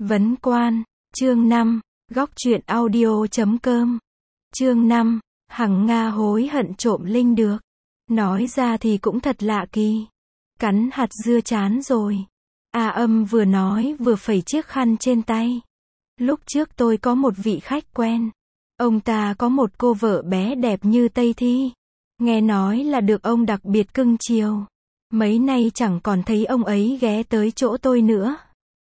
Vấn quan, chương 5, góc truyện audio.com. Chương 5, Hằng Nga hối hận trộm linh được. Nói ra thì cũng thật lạ kỳ. Cắn hạt dưa chán rồi. A Âm vừa nói vừa phẩy chiếc khăn trên tay. Lúc trước tôi có một vị khách quen. Ông ta có một cô vợ bé đẹp như Tây Thi. Nghe nói là được ông đặc biệt cưng chiều. Mấy nay chẳng còn thấy ông ấy ghé tới chỗ tôi nữa.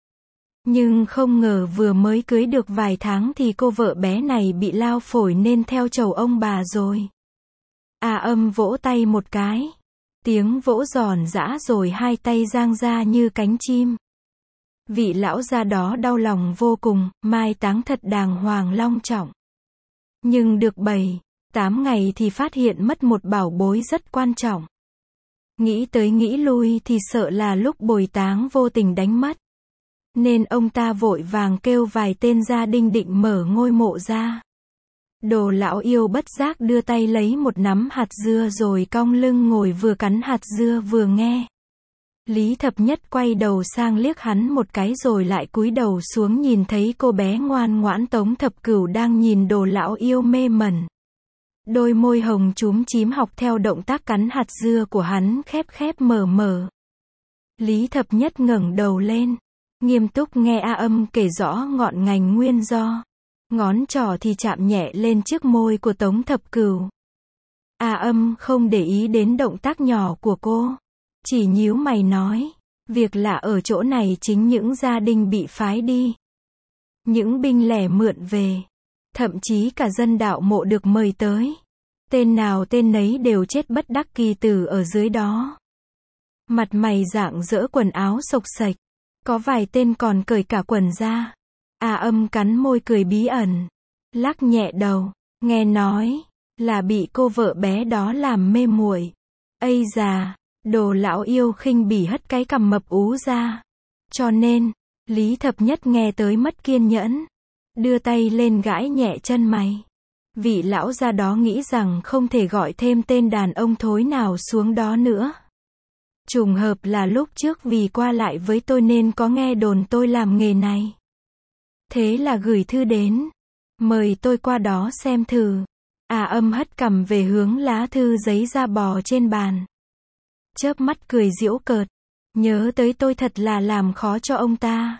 Nhưng không ngờ vừa mới cưới được vài tháng thì cô vợ bé này bị lao phổi nên theo chầu ông bà rồi. A Âm vỗ tay một cái. Tiếng vỗ giòn giã rồi hai tay giang ra như cánh chim. Vị lão gia đó đau lòng vô cùng, mai táng thật đàng hoàng long trọng. Nhưng được 7-8 ngày thì phát hiện mất một bảo bối rất quan trọng. Nghĩ tới nghĩ lui thì sợ là lúc bồi táng vô tình đánh mất. Nên ông ta vội vàng kêu vài tên gia đình định mở ngôi mộ ra. Đồ lão yêu bất giác đưa tay lấy một nắm hạt dưa rồi cong lưng ngồi vừa cắn hạt dưa vừa nghe. Lý Thập Nhất quay đầu sang liếc hắn một cái rồi lại cúi đầu xuống nhìn thấy cô bé ngoan ngoãn Tống Thập Cửu đang nhìn đồ lão yêu mê mẩn. Đôi môi hồng chúm chím học theo động tác cắn hạt dưa của hắn khép khép mở mở. Lý Thập Nhất ngẩng đầu lên, nghiêm túc nghe A Âm kể rõ ngọn ngành nguyên do. Ngón trỏ thì chạm nhẹ lên chiếc môi của Tống Thập Cửu. A Âm không để ý đến động tác nhỏ của cô. Chỉ nhíu mày nói, việc lạ ở chỗ này chính những gia đình bị phái đi. Những binh lẻ mượn về. Thậm chí cả dân đạo mộ được mời tới. Tên nào tên nấy đều chết bất đắc kỳ tử ở dưới đó. Mặt mày rạng rỡ quần áo xộc xệch. Có vài tên còn cởi cả quần ra. A Âm cắn môi cười bí ẩn. Lắc nhẹ đầu, nghe nói là bị cô vợ bé đó làm mê muội. Ây già, đồ lão yêu khinh bỉ hất cái cằm mập ú ra. Cho nên, Lý Thập Nhất nghe tới mất kiên nhẫn. Đưa tay lên gãi nhẹ chân mày. Vị lão gia đó nghĩ rằng không thể gọi thêm tên đàn ông thối nào xuống đó nữa. Trùng hợp là lúc trước vì qua lại với tôi nên có nghe đồn tôi làm nghề này. Thế là gửi thư đến. Mời tôi qua đó xem thử. A Âm hất cằm về hướng lá thư giấy da bò trên bàn. Chớp mắt cười giễu cợt. Nhớ tới tôi thật là làm khó cho ông ta.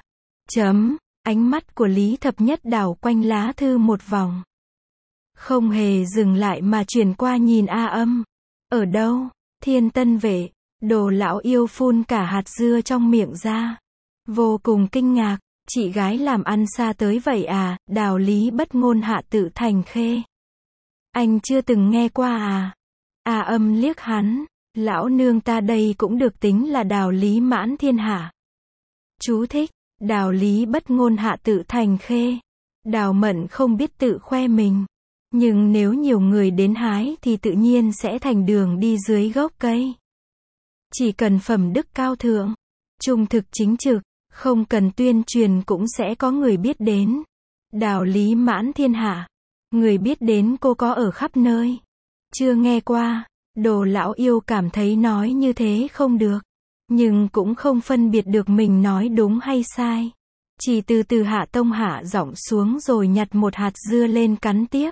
Ánh mắt của Lý Thập Nhất đảo quanh lá thư một vòng. Không hề dừng lại mà chuyển qua nhìn A Âm. Ở đâu? Thiên Tân Vệ. Đồ lão yêu phun cả hạt dưa trong miệng ra. Vô cùng kinh ngạc. Chị gái làm ăn xa tới vậy à? Đào Lý Bất Ngôn Hạ Tự Thành Khê. Anh chưa từng nghe qua à? A Âm liếc hắn. Lão nương ta đây cũng được tính là Đào Lý mãn thiên hạ. Chú thích. Đào Lý Bất Ngôn Hạ Tự Thành Khê. Đào Mận không biết tự khoe mình. Nhưng nếu nhiều người đến hái thì tự nhiên sẽ thành đường đi dưới gốc cây. Chỉ cần phẩm đức cao thượng, trung thực chính trực, không cần tuyên truyền cũng sẽ có người biết đến. Đào Lý mãn thiên hạ. Người biết đến cô có ở khắp nơi. Chưa nghe qua. Đồ lão yêu cảm thấy nói như thế không được. Nhưng cũng không phân biệt được mình nói đúng hay sai. Chỉ từ từ hạ tông hạ giọng xuống rồi nhặt một hạt dưa lên cắn tiếp.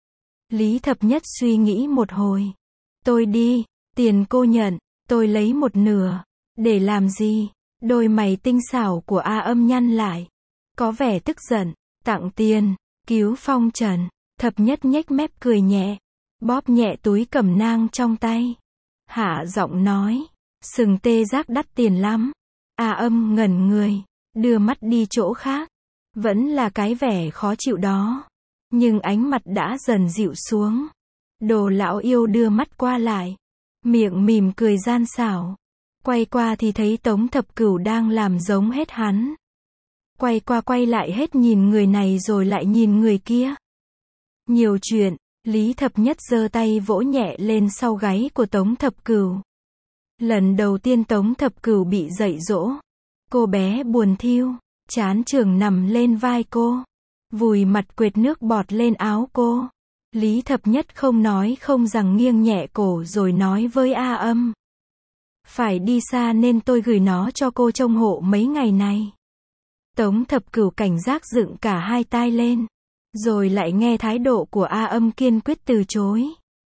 Lý Thập Nhất suy nghĩ một hồi. Tôi đi, tiền cô nhận, tôi lấy một nửa. Để làm gì? Đôi mày tinh xảo của A Âm nhăn lại. Có vẻ tức giận. Tặng tiền, cứu phong trần. Thập Nhất nhếch mép cười nhẹ. Bóp nhẹ túi cẩm nang trong tay. Hạ giọng nói. Sừng tê giác đắt tiền lắm. A Âm ngẩn người. Đưa mắt đi chỗ khác. Vẫn là cái vẻ khó chịu đó. Nhưng ánh mặt đã dần dịu xuống. Đồ lão yêu đưa mắt qua lại. Miệng mỉm cười gian xảo. Quay qua thì thấy Tống Thập Cửu đang làm giống hết hắn. Quay qua quay lại hết nhìn người này rồi lại nhìn người kia. Nhiều chuyện. Lý Thập Nhất giơ tay vỗ nhẹ lên sau gáy của Tống Thập Cửu. Lần đầu tiên Tống Thập Cửu bị dạy dỗ. Cô bé buồn thiu, trán trường nằm lên vai cô. Vùi mặt quệt nước bọt lên áo cô. Lý Thập Nhất không nói không rằng nghiêng nhẹ cổ rồi nói với A Âm. Phải đi xa nên tôi gửi nó cho cô trông hộ mấy ngày này. Tống Thập Cửu cảnh giác dựng cả hai tai lên. Rồi lại nghe thái độ của A Âm kiên quyết từ chối.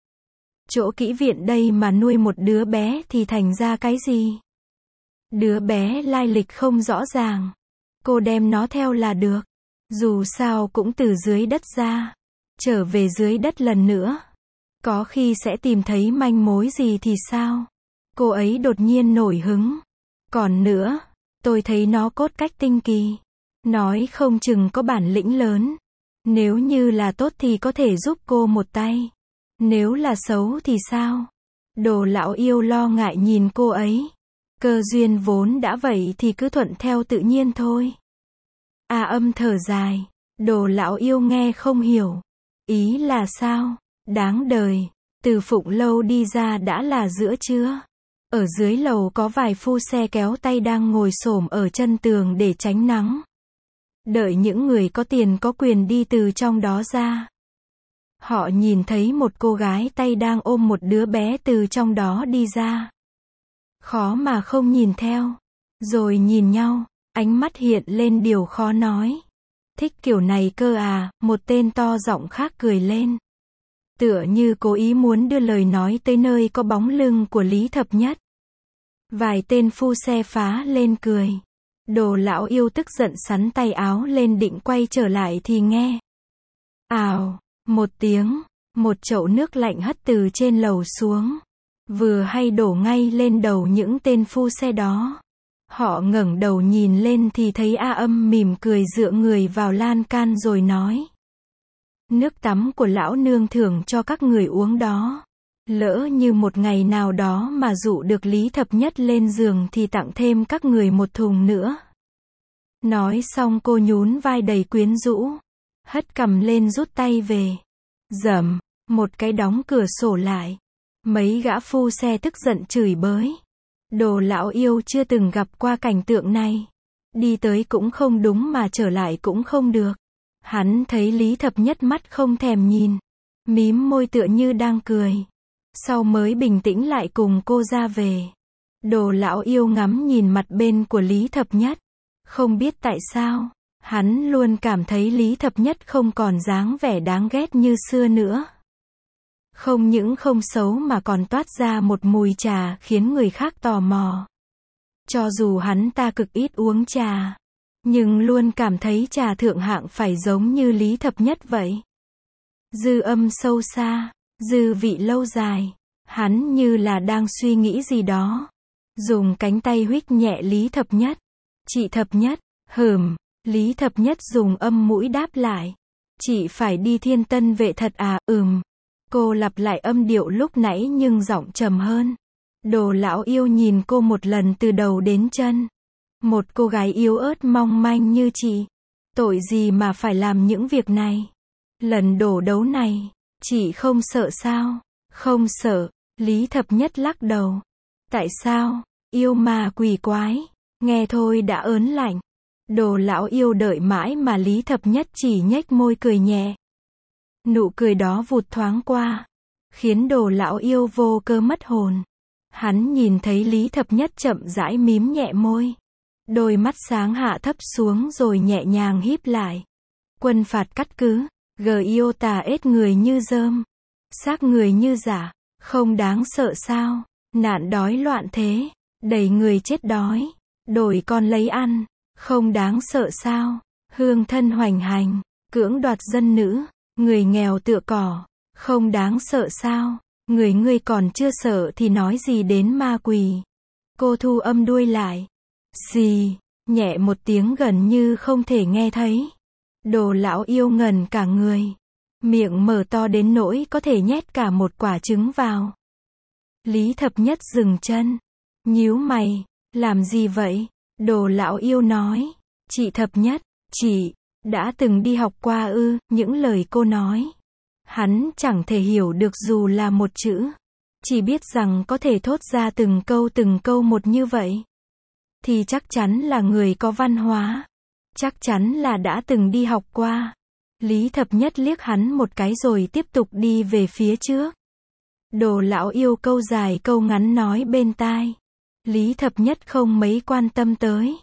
Chỗ kỹ viện đây mà nuôi một đứa bé thì thành ra cái gì? Đứa bé lai lịch không rõ ràng. Cô đem nó theo là được. Dù sao cũng từ dưới đất ra. Trở về dưới đất lần nữa. Có khi sẽ tìm thấy manh mối gì thì sao? Cô ấy đột nhiên nổi hứng. Còn nữa, tôi thấy nó cốt cách tinh kỳ. Nói không chừng có bản lĩnh lớn. Nếu như là tốt thì có thể giúp cô một tay. Nếu là xấu thì sao? Đồ Lão Yêu lo ngại nhìn cô ấy. Cơ duyên vốn đã vậy thì cứ thuận theo tự nhiên thôi. A Âm thở dài. Đồ Lão Yêu nghe không hiểu. Ý là sao? Đáng đời. Từ Phụng Lâu đi ra đã là giữa trưa. Ở dưới lầu có vài phu xe kéo tay đang ngồi xổm ở chân tường để tránh nắng. Đợi những người có tiền có quyền đi từ trong đó ra. Họ nhìn thấy một cô gái tay đang ôm một đứa bé từ trong đó đi ra. Khó mà không nhìn theo. Rồi nhìn nhau, ánh mắt hiện lên điều khó nói. Thích kiểu này cơ à, một tên to giọng khác cười lên. Tựa như cố ý muốn đưa lời nói tới nơi có bóng lưng của Lý Thập Nhất. Vài tên phu xe phá lên cười. Đồ Lão Yêu tức giận sắn tay áo lên định quay trở lại thì nghe. Ào, một tiếng, một chậu nước lạnh hất từ trên lầu xuống. Vừa hay đổ ngay lên đầu những tên phu xe đó. Họ ngẩng đầu nhìn lên thì thấy A Âm mỉm cười dựa người vào lan can rồi nói. Nước tắm của lão nương thưởng cho các người uống đó. Lỡ như một ngày nào đó mà dụ được Lý Thập Nhất lên giường thì tặng thêm các người một thùng nữa. Nói xong cô nhún vai đầy quyến rũ. Hất cằm lên rút tay về. Dầm, một cái đóng cửa sổ lại. Mấy gã phu xe tức giận chửi bới. Đồ Lão Yêu chưa từng gặp qua cảnh tượng này. Đi tới cũng không đúng mà trở lại cũng không được. Hắn thấy Lý Thập Nhất mắt không thèm nhìn. Mím môi tựa như đang cười. Sau mới bình tĩnh lại cùng cô ra về. Đồ Lão Yêu ngắm nhìn mặt bên của Lý Thập Nhất. Không biết tại sao, hắn luôn cảm thấy Lý Thập Nhất không còn dáng vẻ đáng ghét như xưa nữa. Không những không xấu mà còn toát ra một mùi trà khiến người khác tò mò. Cho dù hắn ta cực ít uống trà, nhưng luôn cảm thấy trà thượng hạng phải giống như Lý Thập Nhất vậy. Dư âm sâu xa, dư vị lâu dài. Hắn như là đang suy nghĩ gì đó. Dùng cánh tay huých nhẹ Lý Thập Nhất. Chị Thập Nhất, Lý Thập Nhất dùng âm mũi đáp lại. Chị phải đi Thiên Tân Vệ thật à, Cô lặp lại âm điệu lúc nãy nhưng giọng trầm hơn. Đồ Lão Yêu nhìn cô một lần từ đầu đến chân. Một cô gái yếu ớt mong manh như chị. Tội gì mà phải làm những việc này. Lần đổ đấu này, chị không sợ sao? Không sợ, Lý Thập Nhất lắc đầu. Tại sao? Yêu mà quỷ quái. Nghe thôi đã ớn lạnh. Đồ Lão Yêu đợi mãi mà Lý Thập Nhất chỉ nhếch môi cười nhẹ. Nụ cười đó vụt thoáng qua, khiến Đồ Lão Yêu vô cơ mất hồn. Hắn nhìn thấy Lý Thập Nhất chậm rãi mím nhẹ môi. Đôi mắt sáng hạ thấp xuống rồi nhẹ nhàng híp lại. Quân phạt cắt cứ, yêu tà ết người như dơm. Xác người như giả, không đáng sợ sao? Nạn đói loạn thế, đầy người chết đói. Đổi con lấy ăn, không đáng sợ sao? Hương thân hoành hành, cưỡng đoạt dân nữ. Người nghèo tựa cỏ, không đáng sợ sao? Ngươi còn chưa sợ thì nói gì đến ma quỷ. Cô thu âm đuôi lại. Xì, nhẹ một tiếng gần như không thể nghe thấy. Đồ Lão Yêu ngẩn cả người. Miệng mở to đến nỗi có thể nhét cả một quả trứng vào. Lý Thập Nhất dừng chân. Nhíu mày, làm gì vậy? Đồ Lão Yêu nói. Chị Thập Nhất, chị đã từng đi học qua ư? Những lời cô nói, hắn chẳng thể hiểu được dù là một chữ. Chỉ biết rằng có thể thốt ra từng câu một như vậy thì chắc chắn là người có văn hóa. Chắc chắn là đã từng đi học qua. Lý Thập Nhất liếc hắn một cái rồi tiếp tục đi về phía trước. Đồ Lão Yêu câu dài câu ngắn nói bên tai. Lý Thập Nhất không mấy quan tâm tới.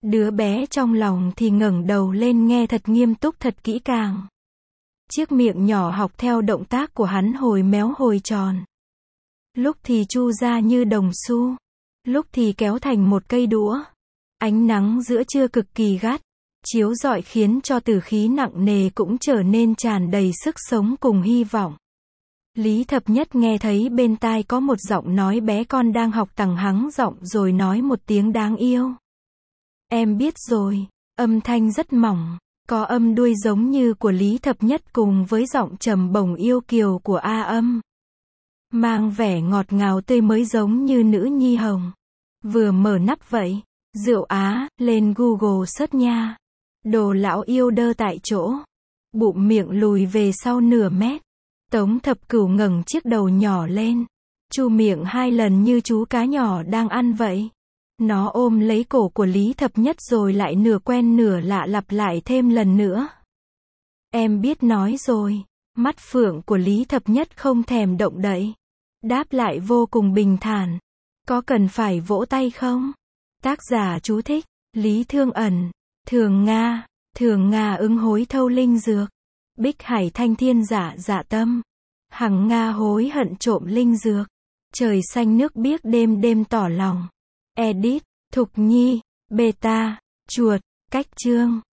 Đứa bé trong lòng thì ngẩng đầu lên nghe thật nghiêm túc thật kỹ càng. Chiếc miệng nhỏ học theo động tác của hắn hồi méo hồi tròn. Lúc thì chu ra như đồng xu, lúc thì kéo thành một cây đũa. Ánh nắng giữa trưa cực kỳ gắt, chiếu rọi khiến cho tử khí nặng nề cũng trở nên tràn đầy sức sống cùng hy vọng. Lý Thập Nhất nghe thấy bên tai có một giọng nói bé con đang học tằng hắng giọng rồi nói một tiếng đáng yêu. Em biết rồi, âm thanh rất mỏng, có âm đuôi giống như của Lý Thập Nhất cùng với giọng trầm bổng yêu kiều của A Âm. Mang vẻ ngọt ngào tươi mới giống như nữ nhi hồng. Vừa mở nắp vậy, rượu Á, lên Google search nha. Đồ lão yêu đơ tại chỗ. Bụng miệng lùi về sau nửa mét. Tống Thập Cửu ngẩng chiếc đầu nhỏ lên. Chu miệng 2 lần như chú cá nhỏ đang ăn vậy. Nó ôm lấy cổ của Lý Thập Nhất rồi lại nửa quen nửa lạ lặp lại thêm lần nữa. Em biết nói rồi. Mắt phượng của Lý Thập Nhất không thèm động đậy. Đáp lại vô cùng bình thản. Có cần phải vỗ tay không? Tác giả chú thích. Lý Thương Ẩn. Thường Nga ứng hối thâu linh dược. Bích Hải thanh thiên giả dạ tâm. Hằng Nga hối hận trộm linh dược. Trời xanh nước biếc đêm đêm tỏ lòng. Edit. Thục Nhi. Beta. Chuột. Cách chương.